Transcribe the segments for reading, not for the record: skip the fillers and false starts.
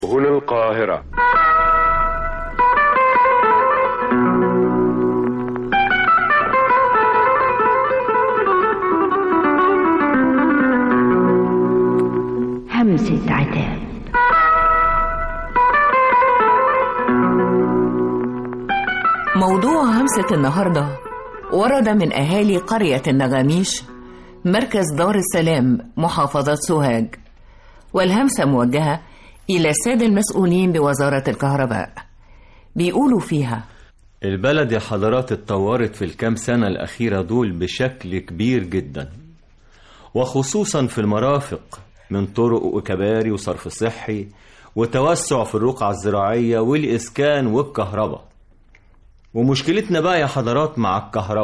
هنا القاهرة. همسة عتاب. موضوع همسة النهاردة ورد من أهالي قرية النغاميش مركز دار السلام محافظة سوهاج، والهمسة موجهة إلى السادة المسؤولين بوزارة الكهرباء. بيقولوا فيها: البلد يا حضرات اتطورت في الكام سنة الأخيرة دول بشكل كبير جدا، وخصوصا في المرافق من طرق وكباري وصرف صحي وتوسع في الرقعة الزراعية والإسكان والكهرباء. ومشكلتنا بقى يا حضرات مع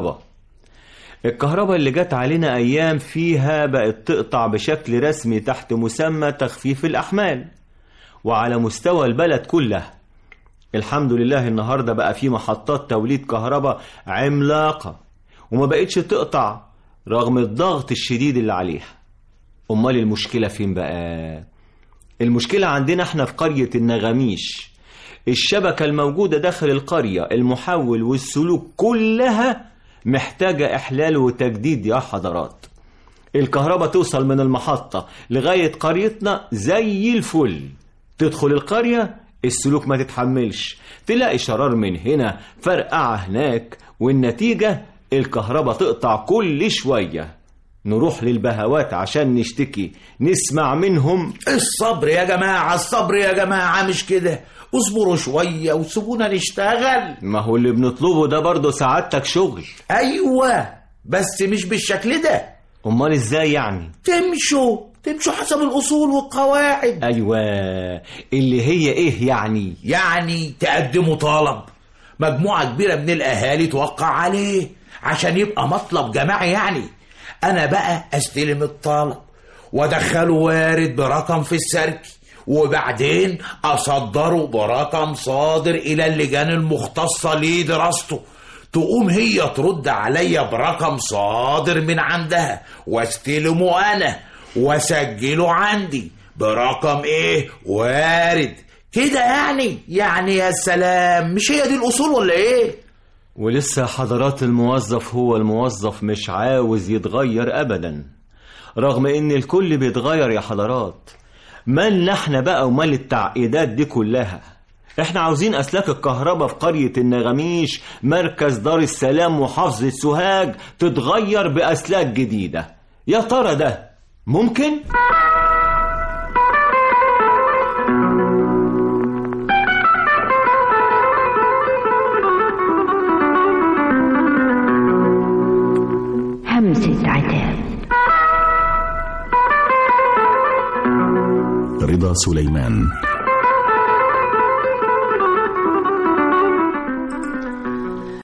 الكهرباء اللي جت علينا أيام فيها بقت تقطع بشكل رسمي تحت مسمى تخفيف الأحمال وعلى مستوى البلد كلها. الحمد لله النهاردة بقى في محطات توليد كهرباء عملاقة وما بقتش تقطع رغم الضغط الشديد اللي عليها. أمال المشكلة فين بقى؟ المشكلة عندنا احنا في قرية النغاميش. الشبكة الموجودة داخل القرية، المحول والسلوك كلها محتاجة إحلال وتجديد يا حضرات. الكهرباء توصل من المحطة لغاية قريتنا زي الفل، تدخل القرية السلوك ما تتحملش، تلاقي شرار من هنا فرقعة هناك، والنتيجة الكهرباء تقطع كل شوية. نروح للبهوات عشان نشتكي، نسمع منهم: الصبر يا جماعة، الصبر يا جماعة، مش كده، اصبروا شوية وسيبونا نشتغل. ما هو اللي بنطلبه ده برضه سعادتك شغل. أيوة بس مش بالشكل ده. أمال إزاي يعني؟ تمشوا حسب الأصول والقواعد. أيوة، اللي هي إيه يعني؟ يعني تقدموا طلب، مجموعة كبيرة من الأهالي توقع عليه عشان يبقى مطلب جماعي. يعني أنا بقى أستلم الطلب وأدخله وارد برقم في السركي، وبعدين أصدره برقم صادر إلى اللجان المختصة لدراسته، تقوم هي ترد عليا برقم صادر من عندها واستلمه أنا وسجله عندي برقم وارد كده. يعني يا سلام، مش هي دي الأصول ولا إيه؟ ولسه حضرات الموظف هو الموظف، مش عاوز يتغير أبدا رغم إن الكل بيتغير يا حضرات. مالنا احنا بقى ومال التعقيدات دي كلها؟ احنا عاوزين أسلاك الكهرباء في قرية النغاميش مركز دار السلام محافظة سوهاج تتغير بأسلاك جديدة. يا ترى ده ممكن؟ همسة عتاب. رضا سليمان.